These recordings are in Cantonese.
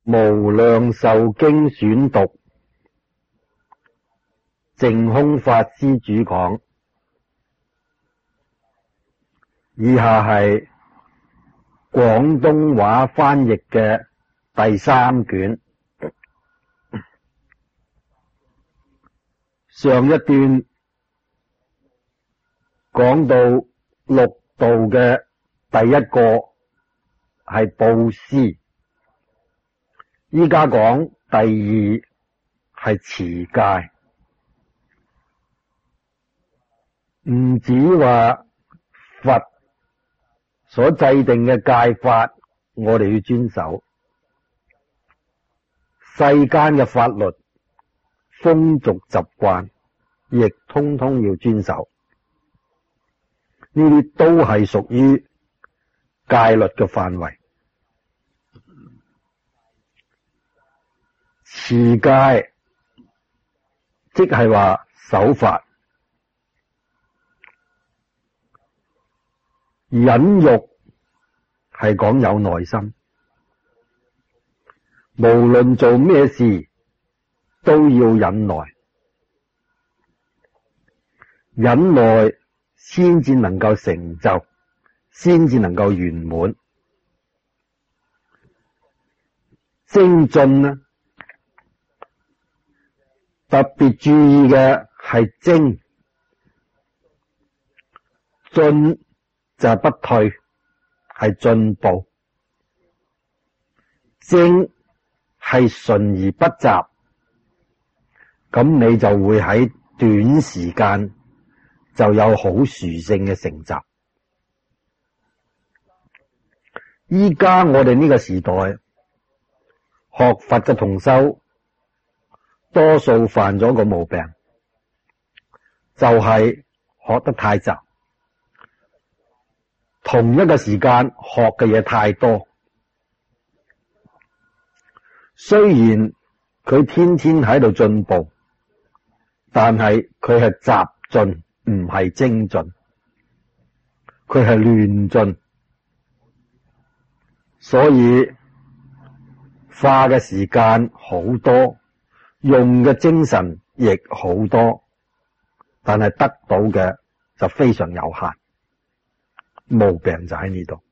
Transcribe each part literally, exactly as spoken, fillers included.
無量壽經選讀，淨空法師主講。以下係廣東話翻譯嘅第三卷。上一段講到六道嘅第一個係布施，依家講第二係持戒。唔止話佛所制定嘅戒法我哋要遵守，世間嘅法律風俗習慣亦通通要遵守，呢啲都係屬於戒律嘅範圍。持戒即係話守法，忍辱係講有耐心，無論做咩事都要忍耐，忍耐先至能夠成就，先至能夠圓滿。精進呢，特別注意嘅係精，進就係不退，係進步。精係純而不雜，咁你就會喺短時間就有好殊勝嘅成就。依家我哋呢個時代學佛嘅同修多數犯咗個毛病，就係學得太雜，同一個時間學嘅嘢太多。雖然佢天天喺度進步，但係佢係雜進，唔係精進，佢係亂進，所以花嘅時間好多，用嘅精神亦好多，但係得到嘅就非常有限。毛病就喺呢度，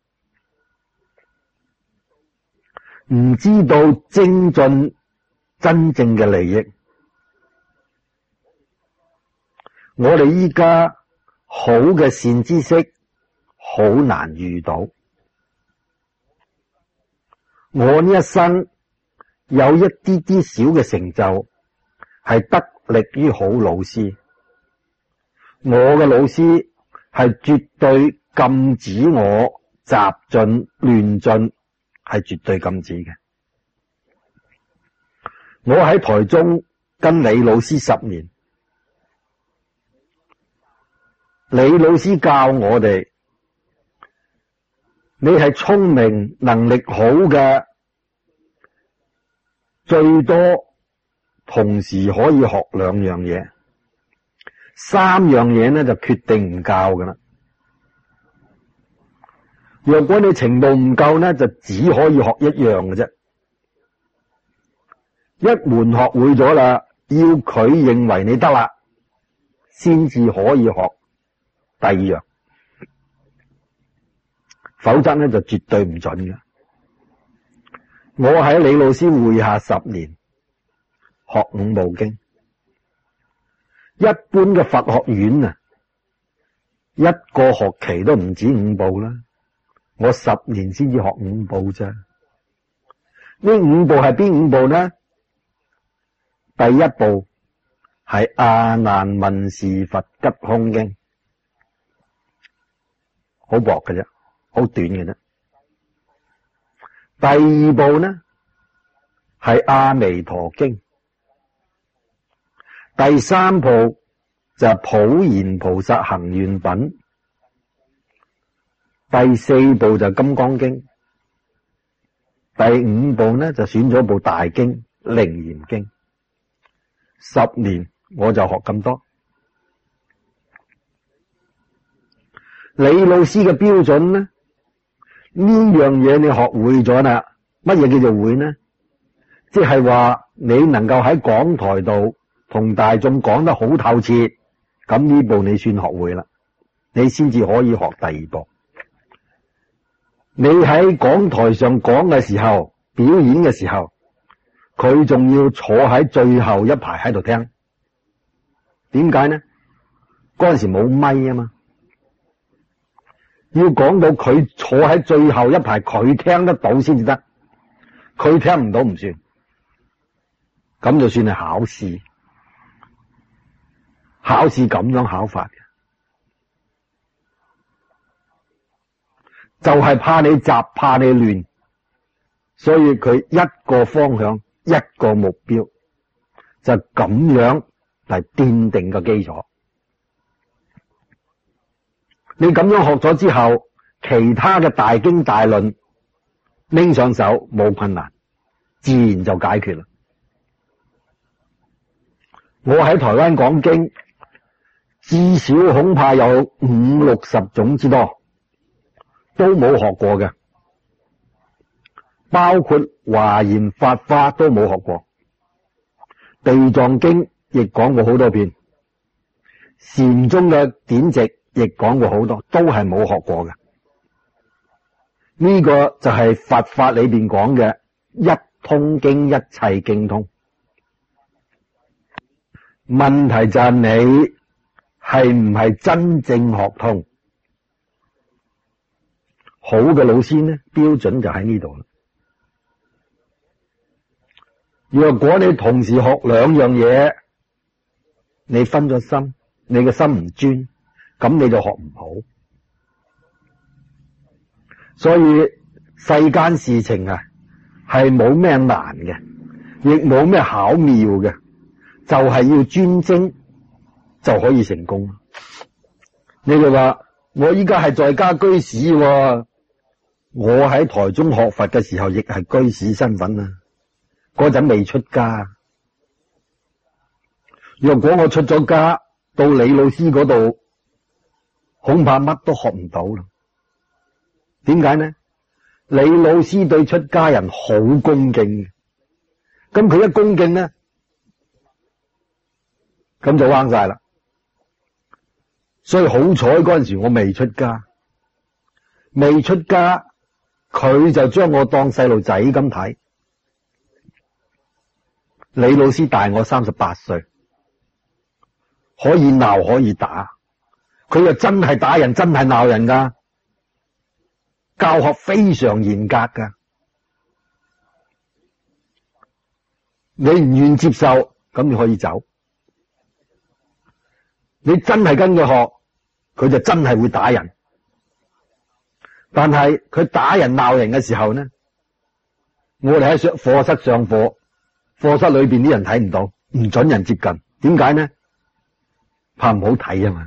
唔知道精進真正嘅利益。我哋依家好嘅善知識好難遇到。我呢一生有一啲啲小嘅成就，係得力於好老師。我嘅老師係絕對禁止我雜進亂進，係絕對禁止嘅。我喺台中跟李老師十年，李老師教我哋，你係聰明能力好嘅，最多同時可以學兩樣嘢，三樣嘢呢就決定唔教㗎啦。若果你程度唔夠呢，就只可以學一樣嘅啫。一門學會咗啦，要佢認為你得啦，先至可以學第二樣，否則呢就絕對唔準嘅。我喺李老師會下十年，學五部經。一般嘅佛學院啊，一個學期都唔止五部啦。我十年先至學五部啫。呢五部係邊五部呢？第一部係阿難問事佛吉空經，好薄嘅啫，好短嘅啫。第二部呢係阿彌陀經，第三部就係普賢菩薩行願品，第四部就係金剛經，第五部呢就選咗部大經楞嚴經。十年我就學咁多。李老師嘅標準呢，呢樣嘢你學會咗啦，乜嘢叫做會呢？ 即係話你能夠喺講台度同大眾講得好透徹，咁呢步你算學會啦，你先至可以學第二步。你喺講台上講嘅時候，表演嘅時候，佢仲要坐喺最後一排喺度聽。點解呢？嗰陣時冇咪啊嘛，要講到佢坐喺最後一排，佢聽得到先至得，佢聽唔到唔算。咁就算係考試，考試咁樣考法嘅，就係怕你雜，怕你亂，所以佢一個方向，一個目標，就咁樣嚟奠定個基礎。你咁樣學咗之後，其他嘅大經大論拎上手冇困難，自然就解決啦。我喺台灣講經，至少恐怕有五六十種之多，都冇學過嘅，包括華嚴法華都冇學過，地藏經亦講過好多遍，禪宗嘅典籍亦講過好多，都係冇學過嘅。呢個就係佛法裏邊講嘅一通經，一切經通。問題就係你係唔係真正學通？好嘅老師呢，標準就喺呢度啦。若果你同時學兩樣嘢，你分咗心，你嘅心唔專，咁你就學唔好。所以世間事情啊，係冇咩難嘅，亦冇咩巧妙嘅，就係要專精就可以成功。你哋話我依家係在家居士喎，我喺台中學佛嘅時候亦係居士身份啊，嗰陣未出家。若果我出咗家到李老師嗰度，恐怕乜都學唔到啦。點解呢？李老師對出家人好恭敬嘅，咁佢一恭敬呢，咁就彎晒啦。所以好彩嗰陣時我未出家，未出家佢就將我當細路仔咁睇。李老師大我三十八歲，可以鬧可以打，佢又真係打人，真係鬧人噶，教學非常嚴格噶。你唔願接受，咁你可以走。你真係跟佢學，佢就真係會打人。但係佢打人鬧人嘅時候呢，我哋喺上課室上課，課室裏邊啲人睇唔到，唔准人接近。點解呢？怕唔好睇啊嘛。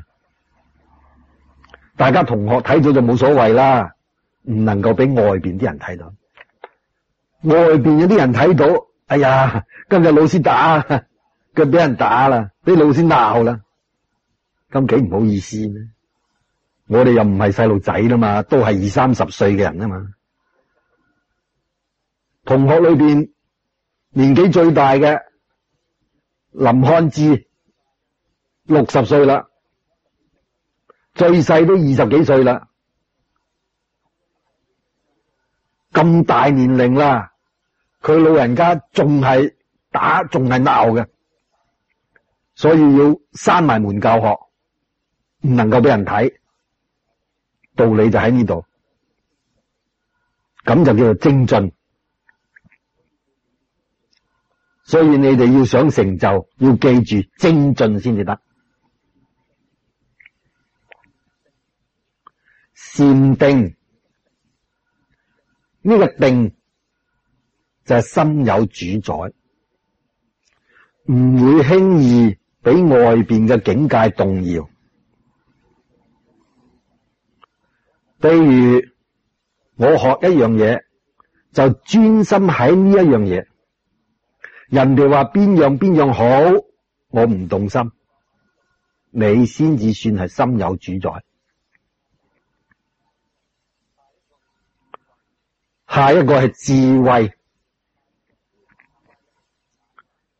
大家同學睇到就冇所謂啦，唔能夠俾外邊啲人睇到。外邊有啲人睇到，哎呀，今日老師打，佢俾人打啦，俾老師鬧啦，咁幾唔好意思呢？我哋又唔係細路仔啦嘛，都係二三十歲嘅人啊嘛。同學裏邊年紀最大嘅林漢志六十歲啦，最細都二十幾歲啦，咁大年齡啦，佢老人家仲係打，仲係鬧嘅，所以要閂埋門教學，唔能夠俾人睇。道理就喺呢度，咁就叫做精進。所以你哋要想成就，要記住精進先至得。禪定呢個定就係心有主宰，唔會輕易俾外邊嘅境界動搖。譬如我學一樣嘢，就專心喺呢一樣嘢，人哋話邊樣邊樣好，我唔動心，你先至算係心有主宰。下一個係智慧，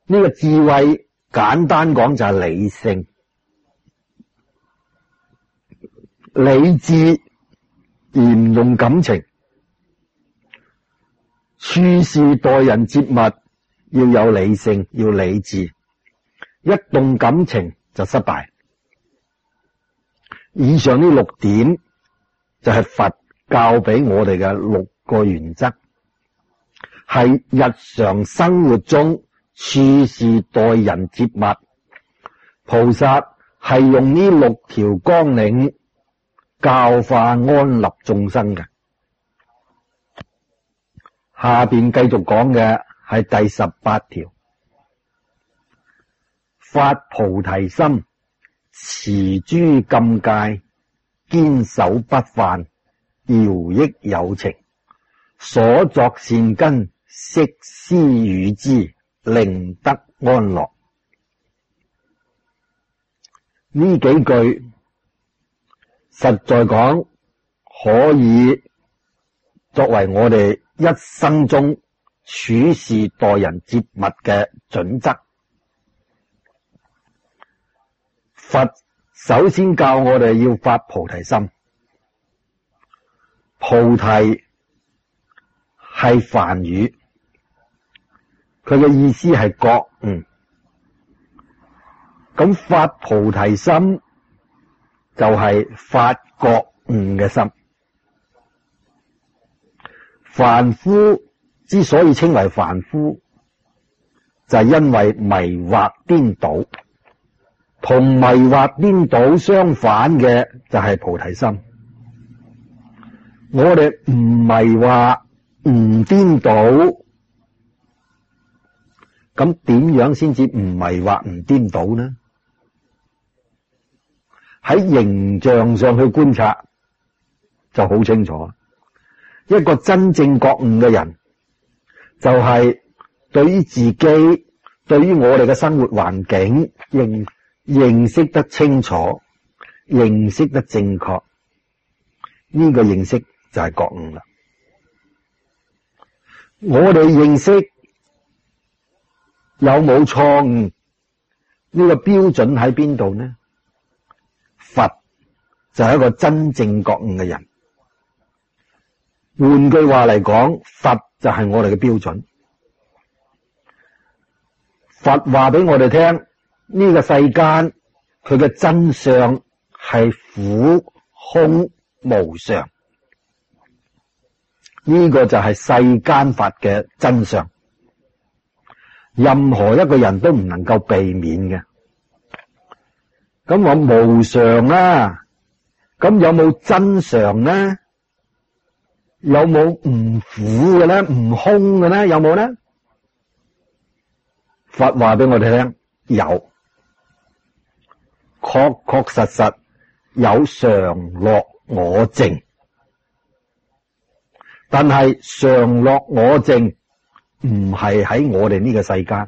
呢個智慧簡單講就係理性，理智而唔用感情，處事待人接物要有理性，要理智，一動感情就失敗。以上呢六點就係佛教俾我哋嘅六個原則，係日常生活中處事待人接物，菩薩係用呢六條綱領教化安立眾生嘅。下邊繼續講嘅係第十八條，發菩提心，持諸禁戒，堅守不犯，饒益有情，所作善根，悉施與之，令得安樂。呢幾句實在講可以作為我哋一生中處事待人接物嘅準則。佛首先教我哋要發菩提心，菩提係梵語，佢嘅意思係覺悟。咁發菩提心就係發覺悟嘅心。凡夫之所以稱為凡夫，就係因為迷惑顛倒，同迷惑顛倒相反嘅就係菩提心。我哋唔迷惑唔顛倒，咁點樣先至唔迷惑唔顛倒呢？喺形象上去觀察就好清楚。一個真正覺悟嘅人，就係對於自己，對於我哋嘅生活環境認認識得清楚，認識得正確，呢個認識就係覺悟啦。我哋認識有冇錯誤，呢個標準喺邊度呢？佛就係一個真正覺悟嘅人。換句話嚟講，佛就係我哋嘅標準。佛話俾我哋聽，呢個世間佢嘅真相係苦空無常，呢個就係世間法嘅真相，任何一個人都唔能夠避免嘅。咁我無常啦，咁有冇真常呢？有冇唔苦嘅咧？唔空嘅咧？有冇咧？佛話俾我哋聽，有，確確實實有常樂我淨。但係常樂我淨唔係喺我哋呢個世間，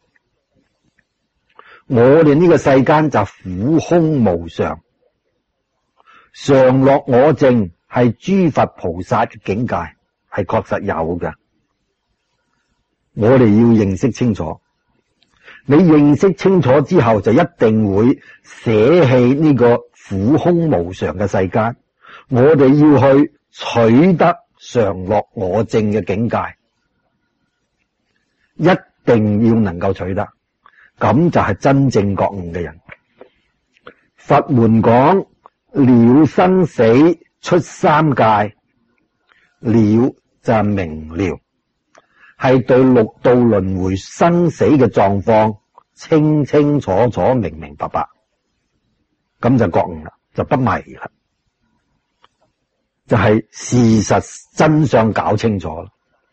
我哋呢個世間就苦空無常。常樂我淨係諸佛菩薩嘅境界，係確實有嘅。我哋要認識清楚，你認識清楚之後，就一定會捨棄呢個苦空無常嘅世間。我哋要去取得常樂我淨嘅境界，一定要能夠取得，咁就係真正覺悟嘅人。佛門講了生死出三界，了就係明了，係對六道輪迴生死嘅狀況清清楚楚、明明白白，咁就覺悟啦，就不迷啦，就係事實真相搞清楚啦。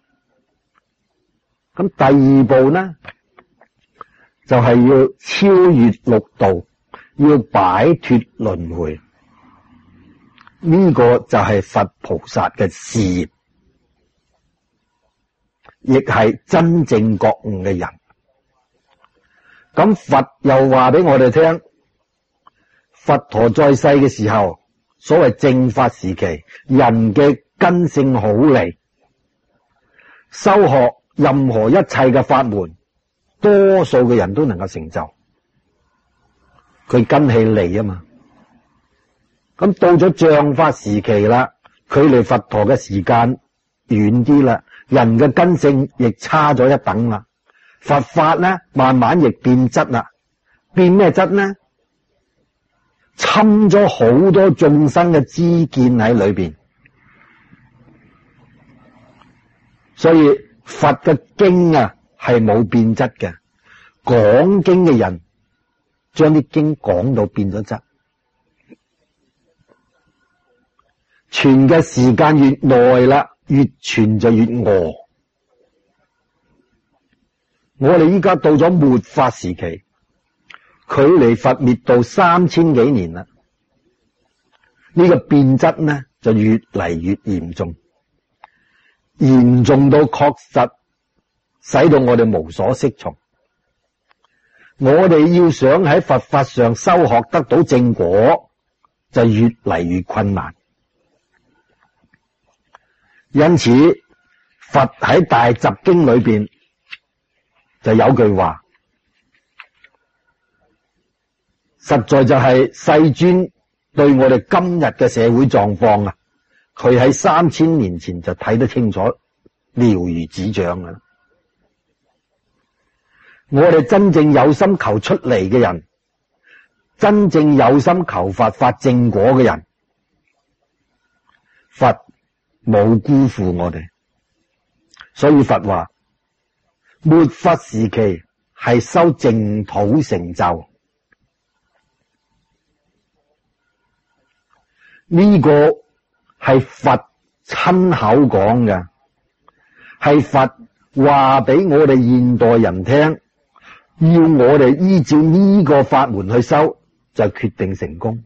咁第二步呢，就係要超越六道，要擺脫輪迴。呢個就係佛菩薩嘅事業，亦係真正覺悟嘅人。咁佛又話俾我哋聽，佛陀在世嘅時候，所謂正法時期，人嘅根性好利，修學任何一切嘅法門多數嘅人都能夠成就。佢根氣利啊嘛。咁到咗像法時期啦，距離佛陀嘅時間遠啲啦，人嘅根性亦差咗一等啦。佛法呢，慢慢亦變質啦。變咩質呢？侵咗好多眾生嘅知見喺裏邊。所以佛嘅經啊係冇變質嘅，講經嘅人將啲經講到變咗質。傳嘅時間越耐啦，越傳就越餓。我哋依家到咗末法時期，距離佛滅度三千幾年啦，呢個變質呢就越嚟越嚴重，嚴重到確實使到我哋無所適從。我哋要想喺佛法上修學得到正果，就越嚟越困難。因此佛喺大集經裏邊就有句話，實在就係世尊對我哋今日嘅社會狀況啊，佢喺三千年前就睇得清楚，了如指掌啊！我哋真正有心求出嚟嘅人，真正有心求佛發正果嘅人，佛冇辜負我哋。所以佛話末法時期係修淨土成就，呢個係佛親口講嘅，係佛話俾我哋現代人聽，要我哋依照呢個法門去修，就決定成功。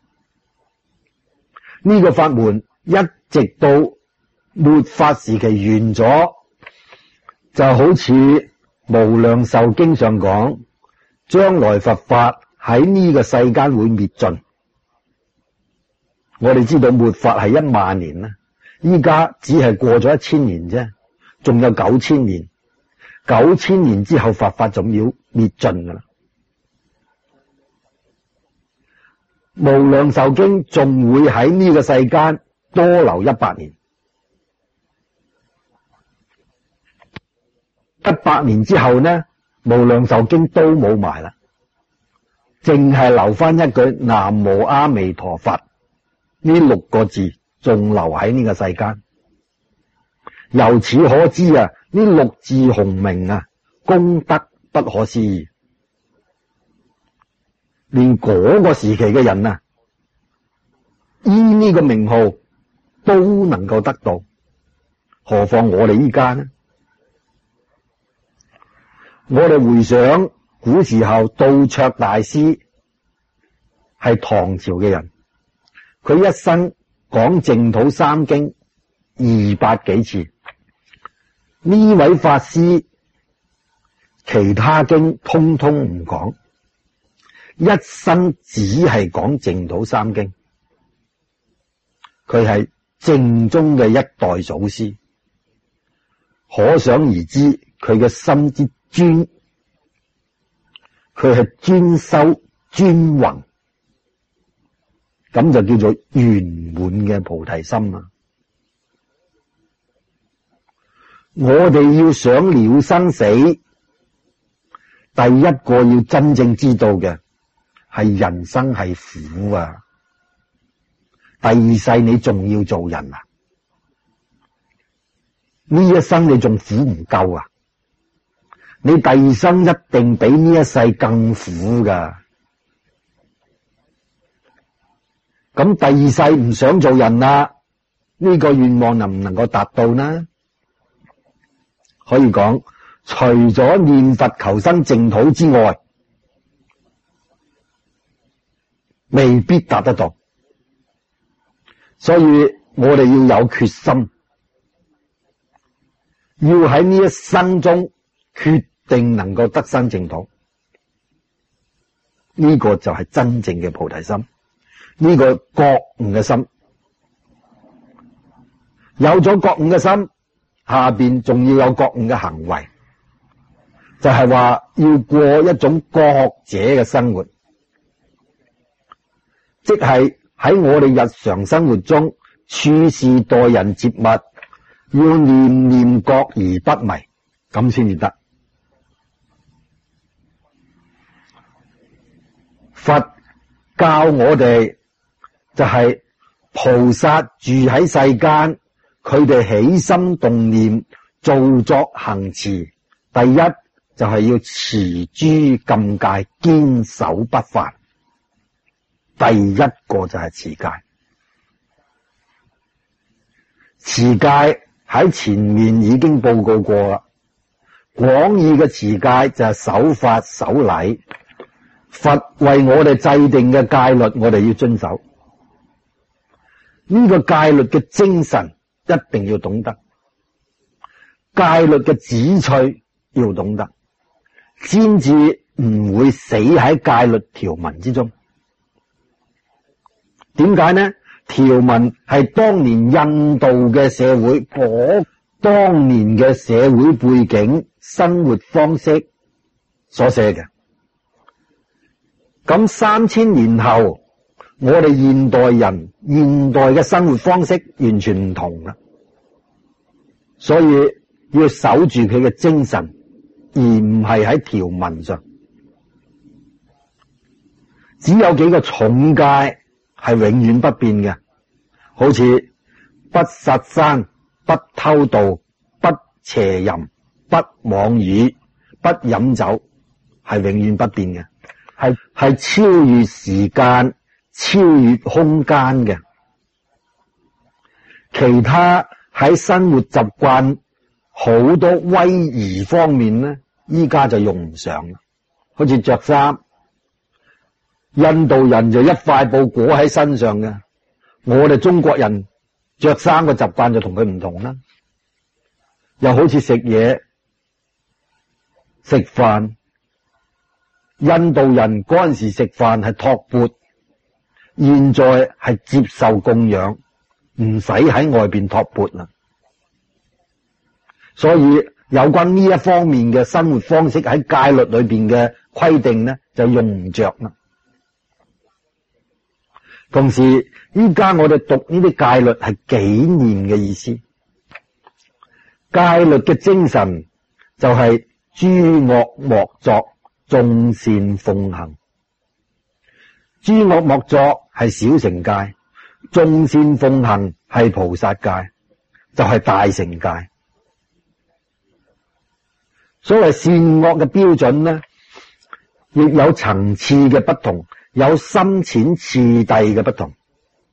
呢個法門一直到末法時期完咗，就好似無量壽經上講，將來佛法喺呢個世間會滅盡。我哋知道末法係一萬年啦，依家只係過咗一千年啫，仲有九千年。九千年之後佛法就要滅盡噶啦。無量壽經仲會喺呢個世間多留一百年。一百年之後呢，無量壽經都冇埋啦，淨係留翻一句南無阿彌陀佛呢六個字仲留喺呢個世間。由此可知啊，呢六字洪名啊，功德不可思議。連嗰個時期嘅人啊，依呢個名號都能夠得到，何況我哋依家呢？我哋回想古時候道綽大師係唐朝嘅人，佢一生講淨土三經二百幾次。呢位法師其他經通通唔講，一生只係講淨土三經。佢係正宗嘅一代祖師，可想而知佢嘅心之專，佢係專修專弘，咁就叫做圓滿嘅菩提心啊！我哋要想了生死，第一個要真正知道嘅係人生係苦啊！第二世你仲要做人啊？呢一生你仲苦唔夠啊？你第二生一定比呢一世更苦噶。咁第二世唔想做人啦，呢個願望能唔能夠達到呢？可以講，除咗念佛求生淨土之外，未必達得到。所以我哋要有決心，要喺呢一生中決定能夠得生淨土。呢個就係真正嘅菩提心，呢個覺悟嘅心。有咗覺悟嘅心，下邊仲要有覺悟嘅行為。 就係話要過一種國學者嘅生活，即係喺我哋日常生活中處事待人接物，要念念覺而不迷，咁先至得。佛教我哋就係菩薩住喺世間，佢哋起心動念、做作行持，第一就係要持諸禁戒，堅守不犯。第一個就係持戒。持戒喺前面已經報告過啦。廣義嘅持戒就係守法守禮。佛為我哋制定嘅戒律，我哋要遵守。呢個戒律嘅精神一定要懂得，戒律嘅旨趣要懂得，先至唔會死喺戒律條文之中。點解呢？條文係當年印度嘅社會，嗰當年嘅社會背景、生活方式所寫嘅。咁三千年後，我哋現代人現代嘅生活方式完全唔同啦，所以要守住佢嘅精神，而唔係喺條文上。只有幾個重戒係永遠不變嘅，好似不殺生、不偷盜、不邪淫、不妄語、不飲酒，係永遠不變嘅。係係超越時間、超越空間嘅。其他喺生活習慣好多威儀方面咧，依家就用唔上啦。好似着衫，印度人就一塊布裹喺身上嘅，我哋中國人着衫嘅習慣就同佢唔同啦。又好似食嘢、食飯。印度人嗰陣時食飯係托缽，現在係接受供養，唔使喺外邊托缽啦。所以有關呢一方面嘅生活方式喺戒律裏邊嘅規定呢，就用唔着啦。同時，依家我哋讀呢啲戒律係紀念嘅意思。戒律嘅精神就係諸惡莫作，眾善奉行。諸惡莫作係小乘戒，眾善奉行係菩薩戒，就係大乘戒。所謂善惡嘅標準呢，亦有層次嘅不同，有深淺次第嘅不同。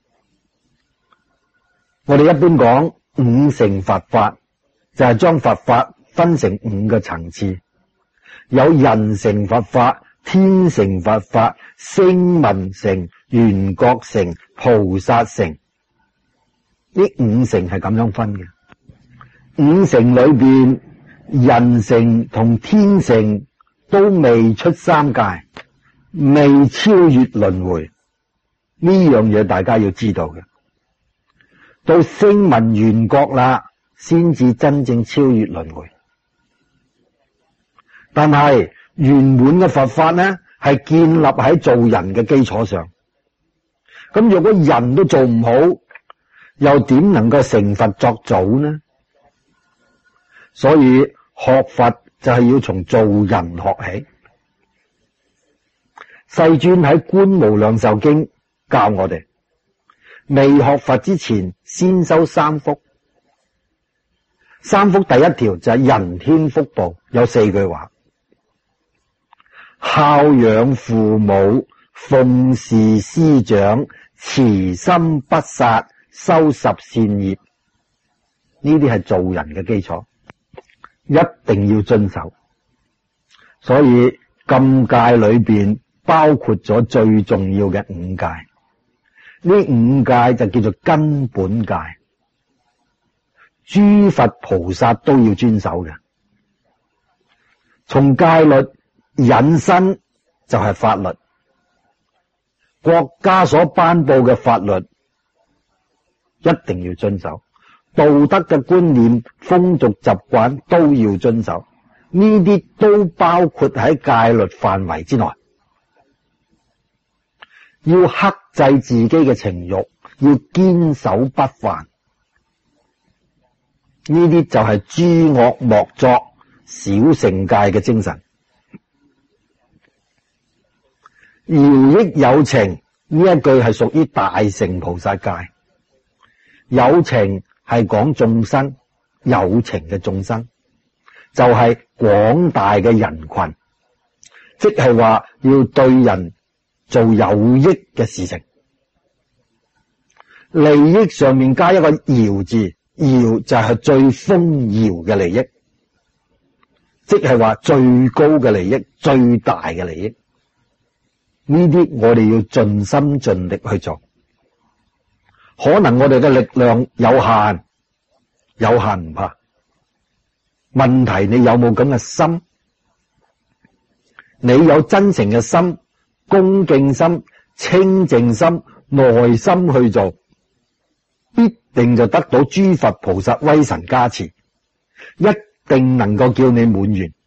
我哋一般講五乘佛法，就係將佛法分成五個層次。有人乘佛法、天乘佛法、聲聞乘、緣覺乘、菩薩乘，呢五乘係咁樣分嘅。五乘裏邊，人乘同天乘都未出三界，未超越輪迴，呢樣嘢大家要知道嘅。到聲聞緣覺啦，先至真正超越輪迴。但係圓滿嘅佛法呢，係建立喺做人嘅基礎上。咁如果人都做唔好，又點能夠成佛作祖呢？所以學佛就係要從做人學起。世尊喺《觀無量壽經》教我哋，未學佛之前先修三福。三福第一條就係人天福報，有四句話：孝養父母，奉事師長，慈心不殺，修十善業。呢啲係做人嘅基礎，一定要遵守。所以禁戒裏邊包括咗最重要嘅五戒，呢五戒就叫做根本戒，諸佛菩薩都要遵守嘅。從戒律引申就係法律，國家所頒布嘅法律一定要遵守，道德嘅觀念、風俗習慣都要遵守， 呢啲都包括喺戒律範圍之內。要克制自己嘅情慾，要堅守不犯，呢啲就係諸惡莫作、小乘戒嘅精神。饒益有情呢一句係屬於大乘菩薩戒。有情係講眾生，有情嘅眾生就係廣大嘅人群，即係話要對人做有益嘅事情。利益上面加一個饒字，饒就係最豐饒嘅利益，即係話最高嘅利益，最大嘅利益。呢啲我哋要盡心盡力去做。可能我哋嘅力量有限，有限唔怕。問題你有冇咁嘅心？你有真誠嘅心、恭敬心、清淨心、耐心去做，必定就得到諸佛菩薩威神加持，一定能夠叫你滿願。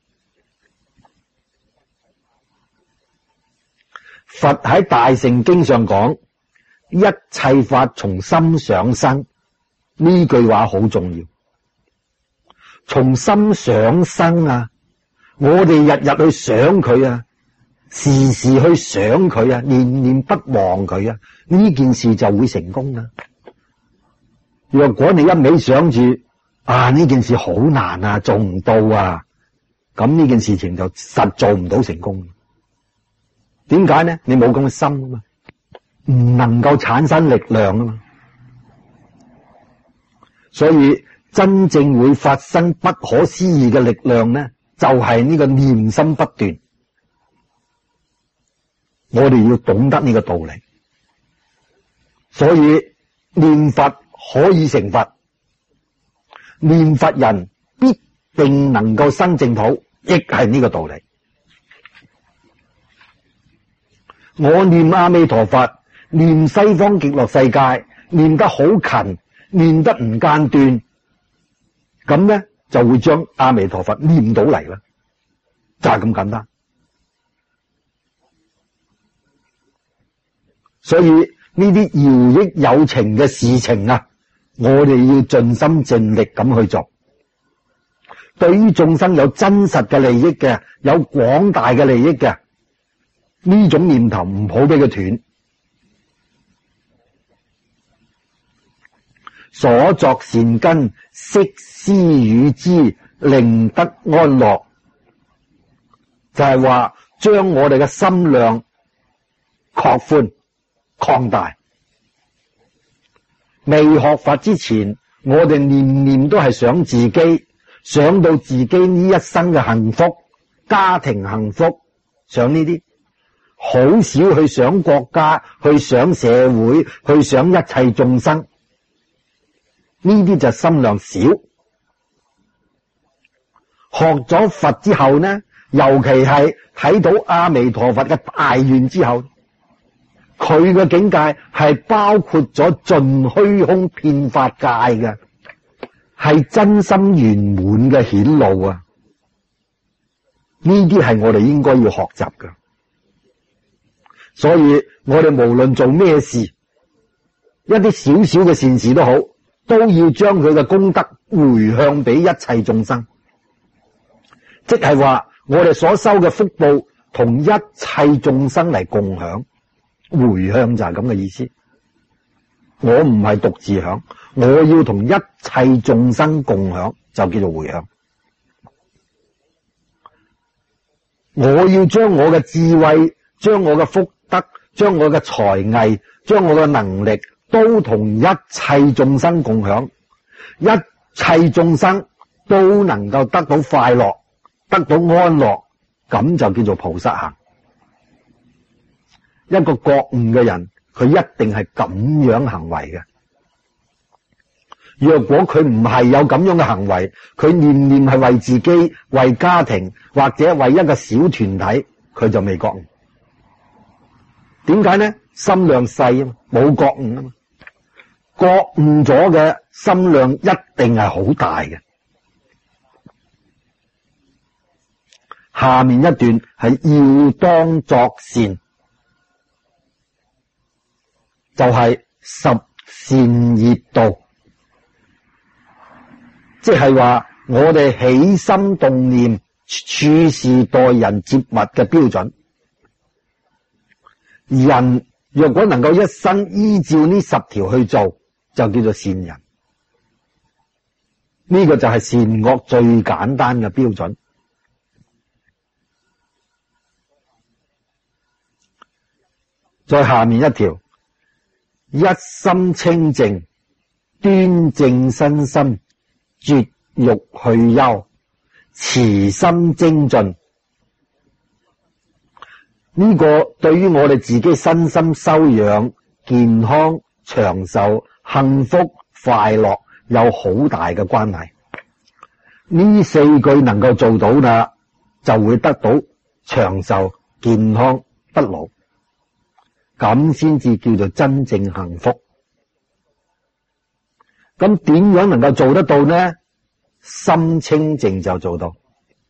佛喺大乘經上講，一切法從心想生，呢句話好重要。從心想生啊，我哋日日去想佢啊，時時去想佢啊，念念不忘佢啊，呢件事就會成功啦。若果你一味想住啊，呢件事好難啊，做唔到啊，咁呢件事情就實做唔到成功。點解呢？你冇咁嘅心啊嘛，唔能夠產生力量啊嘛。所以真正會發生不可思議嘅力量呢，就係呢個念心不斷。我哋要懂得呢個道理，所以念佛可以成佛，念佛人必定能夠生淨土，亦係呢個道理。我念阿彌陀佛，念西方極樂世界，念得好勤，念得唔間斷，咁咧就會將阿彌陀佛念到嚟啦，就係咁簡單。所以呢啲饒益有情嘅事情啊，我哋要盡心盡力咁去做。對於眾生有真實嘅利益嘅，有廣大嘅利益嘅，呢種念頭唔好俾佢斷。所作善根，悉施與之，令得安樂。就係話將我哋嘅心量擴寬擴大。未學佛之前，我哋念念都係想自己，想到自己呢一生嘅幸福，家庭幸福，想呢啲，好少去想國家，去想社會，去想一切眾生。呢啲就心量少。學咗佛之後呢，尤其係睇到阿彌陀佛嘅大願之後，佢嘅境界係包括咗盡虛空遍法界嘅，係真心圓滿嘅顯露啊！呢啲係我哋應該要學習嘅。所以我哋無論做咩事，一啲小小嘅善事都好，都要將佢嘅功德回向俾一切眾生，即係話我哋所收嘅福報同一切眾生嚟共享，回向就係咁嘅意思。我唔係獨自享，我要同一切眾生共享，就叫做回向。我要將我嘅智慧，將我嘅福德，將我嘅才藝，將我嘅能力都同一切眾生共享，一切眾生都能夠得到快樂，得到安樂，咁就叫做菩薩行。一個覺悟嘅人，佢一定係咁樣行為嘅。若果佢唔係有咁樣嘅行為，佢念念係為自己、為家庭或者為一個小團體，佢就未覺悟。點解呢？心量細啊嘛，冇覺悟啊嘛。覺悟咗嘅心量一定係好大嘅。 下面一段係要當作善，就係十善業道，即係話我哋起心動念、處事待人接物嘅標準。人若果能夠一生依照呢十條去做，就叫做善人。呢個就係善惡最簡單嘅標準。再下面一條，一心清淨，端正身心，絕欲去憂，慈心精進。呢個對於我哋自己身心修養、健康、長壽、幸福、快樂有好大嘅關係。呢四句能夠做到啦，就會得到長壽、健康、不老，咁先至叫做真正幸福。咁點樣能夠做得到呢？心清淨就做到。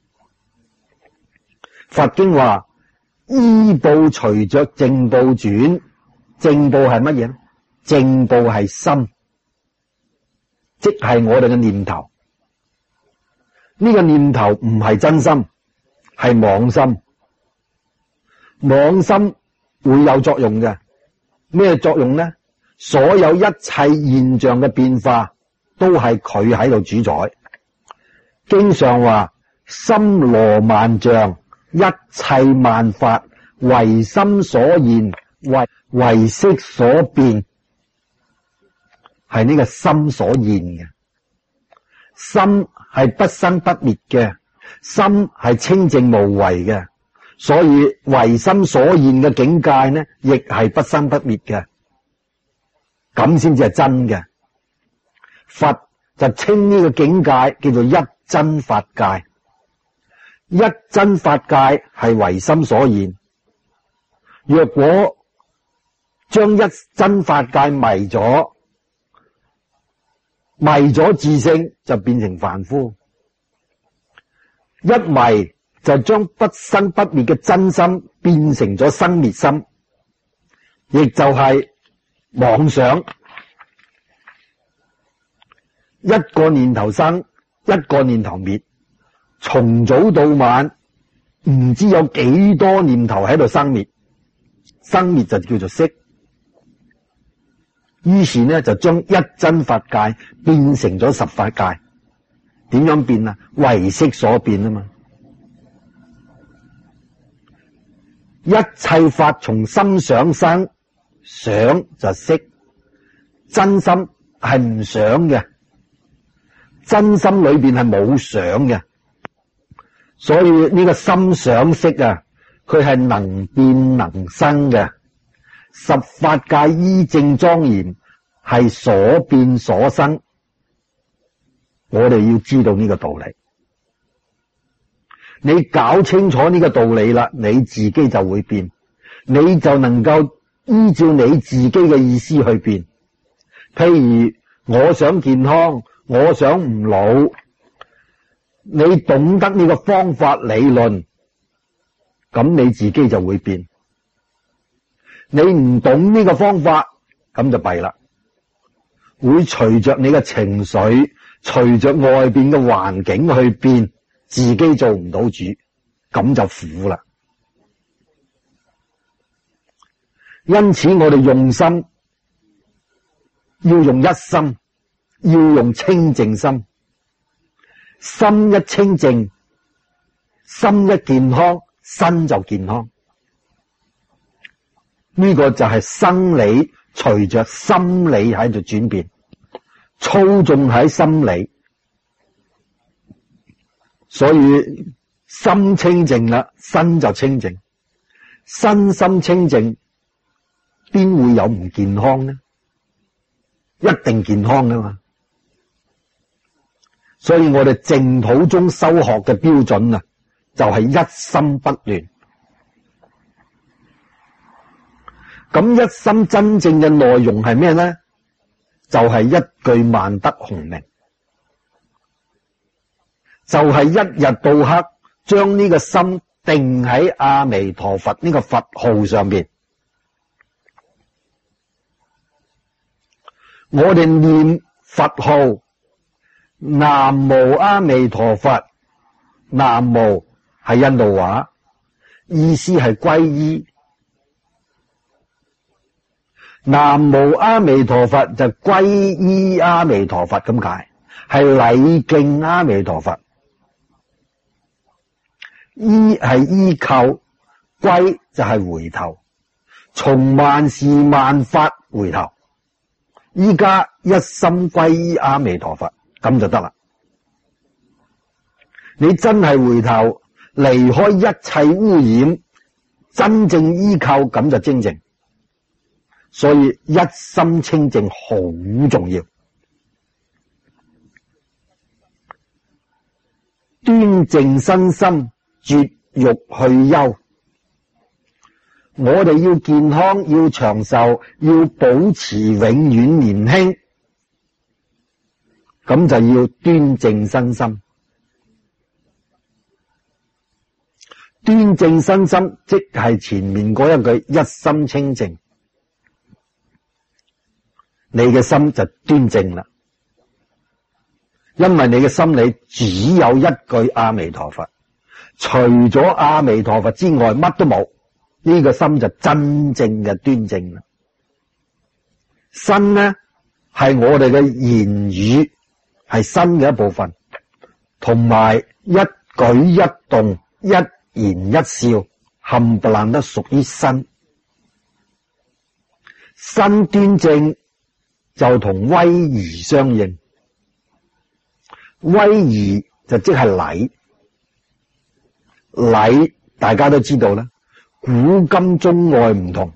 佛經話依報隨着正報轉，正報係乜嘢？正報係心，即係我哋嘅念頭。呢個念頭唔係真心，係妄心。妄心會有作用嘅，咩作用呢？所有一切現象嘅變化都係佢喺度主宰。經常話心羅萬象，一切萬法唯心所現，唯唯識所變，係呢個心所現嘅。心係不生不滅嘅，心係清淨無為嘅，所以唯心所現嘅境界呢，亦係不生不滅嘅，咁先至係真嘅。佛就稱呢個境界叫做一真法界。一真法界係唯心所現，若果將一真法界迷咗，迷咗自性，就變成凡夫。一迷就將不生不滅嘅真心變成咗生滅心，亦就係妄想。一個念頭生，一個念頭滅，從早到晚唔知有幾多念頭喺度生滅，生滅就叫做識。於是呢，就將一真法界變成咗十法界。點樣變啊？唯識所變啊嘛。一切法從心想生，想就識。真心係唔想嘅，真心裏邊係冇想嘅。所以呢個心想識啊，佢係能變能生嘅。十法界依正莊嚴，係所變所生。我哋要知道呢個道理，你搞清楚呢個道理啦，你自己就會變，你就能夠依照你自己嘅意思去變。譬如我想健康，我想唔老，你懂得呢個方法理論，咁你自己就會變。你唔懂呢個方法，咁就弊啦，會隨着你嘅情緒，隨着外邊嘅環境去變，自己做唔到主，咁就苦啦。因此我哋用心，要用一心，要用清淨心。心一清淨，心一健康，身就健康。呢個就係生理隨着心理喺度轉變，操縱喺心理，所以心清淨啦，身就清淨。身心清淨，邊會有唔健康呢？一定健康噶嘛。所以我哋淨土中修學嘅標準啊，就係一心不亂。咁一心真正嘅內容係咩呢？就係一句萬德洪名，就係一日到黑將呢個心定喺阿彌陀佛呢個佛號上邊。我哋念佛號南無阿彌陀佛，南無係印度話，意思係皈依。南無阿彌陀佛就皈依阿彌陀佛咁解，係禮敬阿彌陀佛。依係依靠，歸就係回頭，從萬事萬法回頭。依家一心歸依阿彌陀佛，咁就得啦。你真係回頭，離開一切污染，真正依靠，咁就清淨。所以一心清淨好重要。端正身心，絕欲去憂。我哋要健康，要長壽，要保持永遠年輕，咁就要端正身心。端正身心，即係前面嗰一句一心清淨，你嘅心就端正啦。因為你嘅心裏只有一句阿彌陀佛，除咗阿彌陀佛之外乜都冇，呢個心就真正嘅端正啦。身呢係我哋嘅言語，係身嘅一部分，同埋一舉一動、一言一笑，冚唪唥都屬於身。身端正就同威儀相應，威儀就即係禮。禮大家都知道啦，古今中外唔同。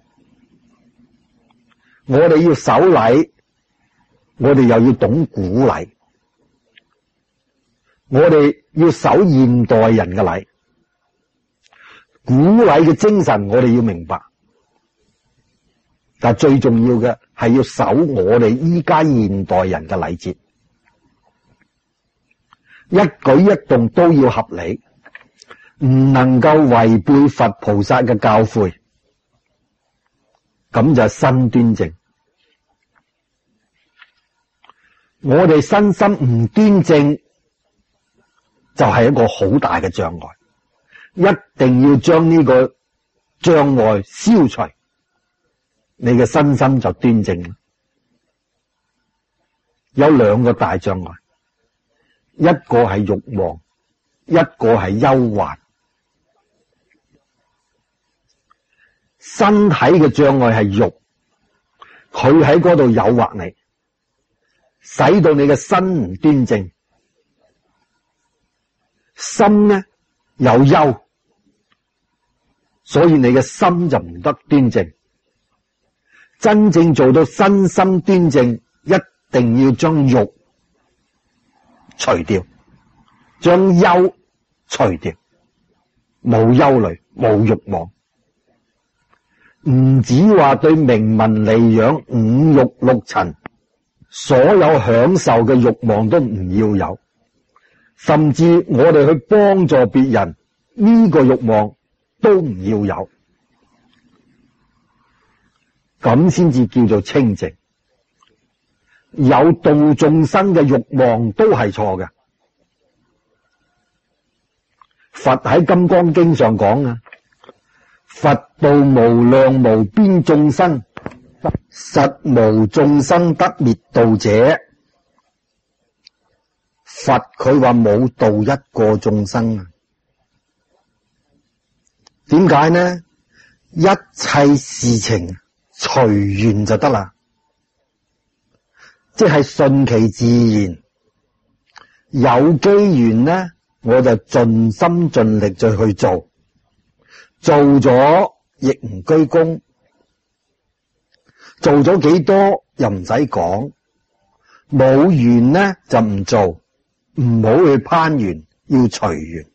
我哋要守禮，我哋又要懂古禮。我哋要守現代人嘅禮，古禮嘅精神我哋要明白。但最重要嘅係要守我哋依家現代人嘅禮節，一舉一動都要合理，唔能夠違背佛菩薩嘅教誨，咁就身端正。我哋身心唔端正，就係一個好大嘅障礙，一定要將呢個障礙消除，你嘅身心就端正。有兩個大障礙，一個係慾望，一個係憂患。身體嘅障礙係慾，佢喺嗰度誘惑你，使到你嘅身唔端正。心呢有憂，所以你嘅心就唔得端正。真正做到身心端正，一定要將慾除掉，將憂除掉，冇憂慮，冇慾望。唔止話對名聞利養五欲六塵，所有享受嘅慾望都唔要有，甚至我哋去幫助別人，呢個慾望都唔要有，咁先至叫做清淨。有度眾生嘅慾望都係錯嘅。佛喺《金剛經》上講啊，佛度無量無邊眾生，實無眾生得滅度者。佛佢話冇度一個眾生啊？點解呢？一切事情隨緣就得啦，即係順其自然。有機緣呢，我就盡心盡力再去做，做咗亦唔居功，做咗幾多又唔使講，冇緣呢就唔做，唔好去攀緣，要隨緣。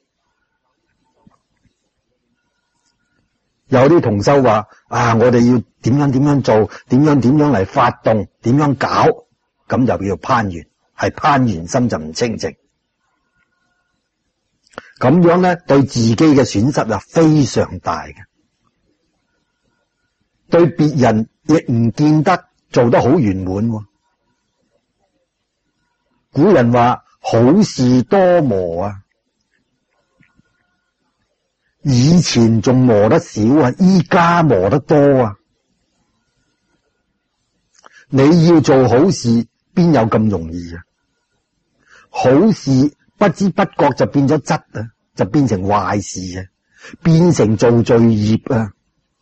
有啲同修話啊，我哋要點樣點樣做，點樣點樣嚟發動，點樣搞，咁就叫攀緣，係攀緣心就唔清淨。 咁樣咧對自己嘅損失啊非常大嘅，對別人亦唔見得做得好圓滿。古人話好事多磨啊，以前仲磨得少啊，依家磨得多啊。你要做好事邊有咁容易啊？好事不知不覺就變咗質啊，就變成壞事啊，變成做罪孽啊。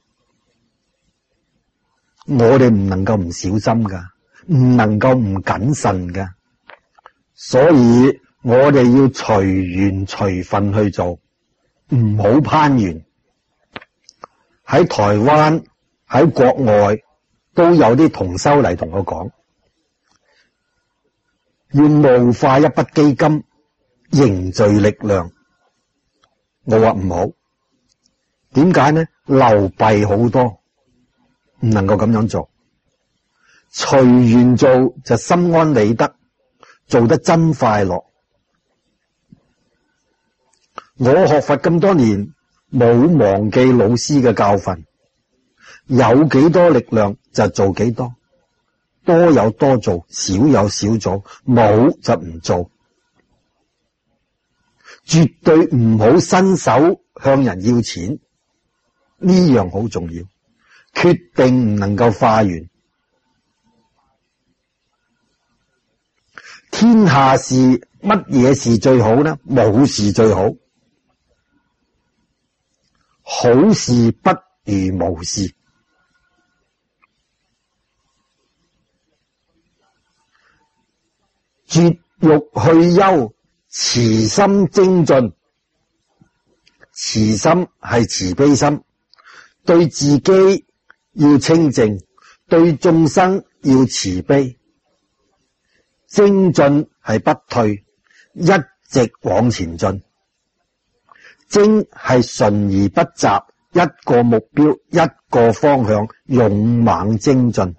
我哋唔能夠唔小心噶，唔能夠唔謹慎噶，所以我哋要隨緣隨分去做，唔好攀緣。喺台灣喺國外都有啲同修嚟同我講，要募化一筆基金凝聚力量。我話唔好，點解呢？流弊好多，唔能夠咁樣做。隨緣做就心安理得，做得真快樂。我學佛咁多年，冇忘記老師嘅教訓，有幾多力量就做幾多，多有多做，少有少做，冇就唔做。絕對唔好伸手向人要錢，呢樣好重要。決定唔能夠化緣。天下事乜嘢事最好呢？冇事最好。好事不如無事。絕欲去憂，慈心精進。慈心係慈悲心，對自己要清淨，對眾生要慈悲。精進係不退，一直往前進。精係純而不雜，一個目標，一個方向，勇猛精進。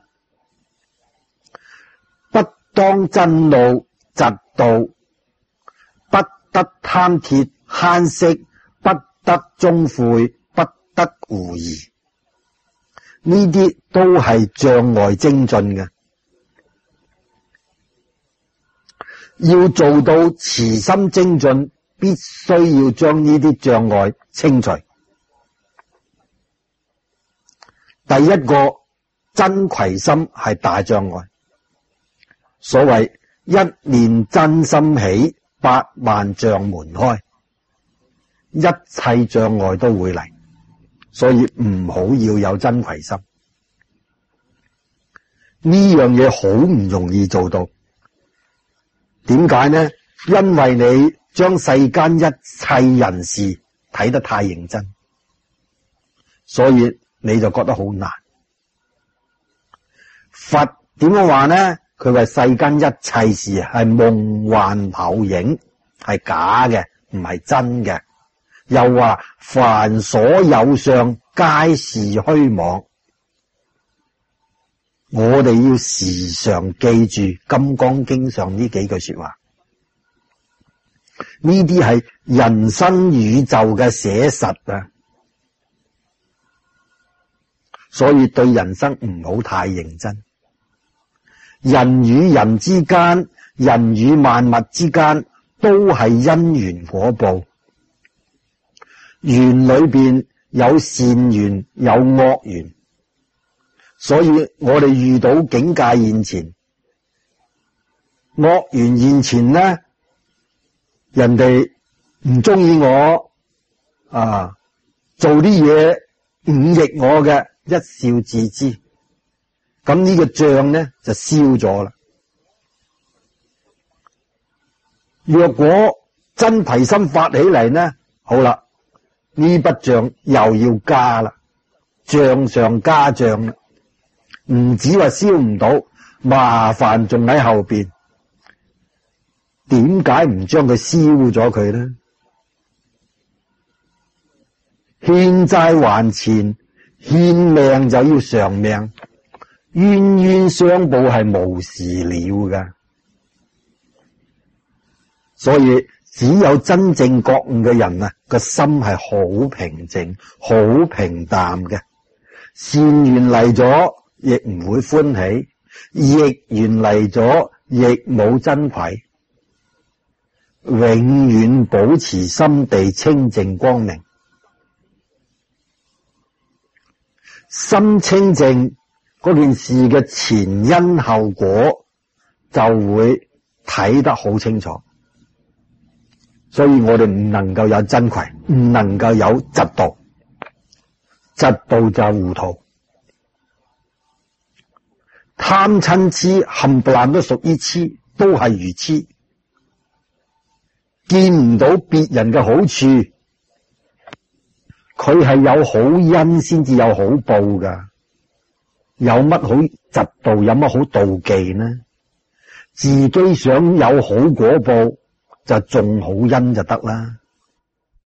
不當真怒嫉妒，不得貪鐵慳惜，不得終悔，不得狐疑。呢啲都係障礙精進嘅。要做到慈心精進，必須要將呢啲障礙清除。第一個真攜心係大障礙。所謂一念真心起，百萬障門開，一切障礙都會嚟，所以唔好要有真攜心。呢樣嘢好唔容易做到。點解呢？因為你將世間一切人事睇得太認真，所以你就覺得好難。佛點樣話呢？佢話世間一切事係夢幻泡影，係假嘅，唔係真嘅。又話凡所有相，皆是虛妄。我哋要時常記住《金剛經》上呢幾句說話，呢啲係人生宇宙嘅寫實啊！所以對人生唔好太認真。人與人之間，人與萬物之間，都係因緣果報。緣裏邊有善緣，有惡緣。所以我哋遇到境界現前，惡緣現前呢，人哋唔中意我啊，做啲嘢忤逆我嘅，一笑置之。咁呢個障呢就消咗啦。若果真提心發起嚟呢，好啦，呢筆障又要加啦，障上加障啦。唔止話燒唔到，麻煩仲喺後邊。點解唔將佢燒咗佢呢？欠債還錢，欠命就要償命，冤冤相報係無時了噶。所以只有真正覺悟嘅人啊，個心係好平靜、好平淡嘅。善緣嚟咗，亦唔會歡喜；逆緣嚟咗，亦冇憎愧。永遠保持心地清淨光明，心清淨，嗰件事嘅前因後果就會睇得好清楚。所以我哋唔能夠有憎愧，唔能夠有嫉妒，嫉妒就糊塗。貪嗔癡冚唪唥都屬於癡，都係愚癡。見唔到別人嘅好處，佢係有好因先至有好報噶。有乜好嫉妒，有乜好妒忌呢？自己想有好果報，就種好因就得啦。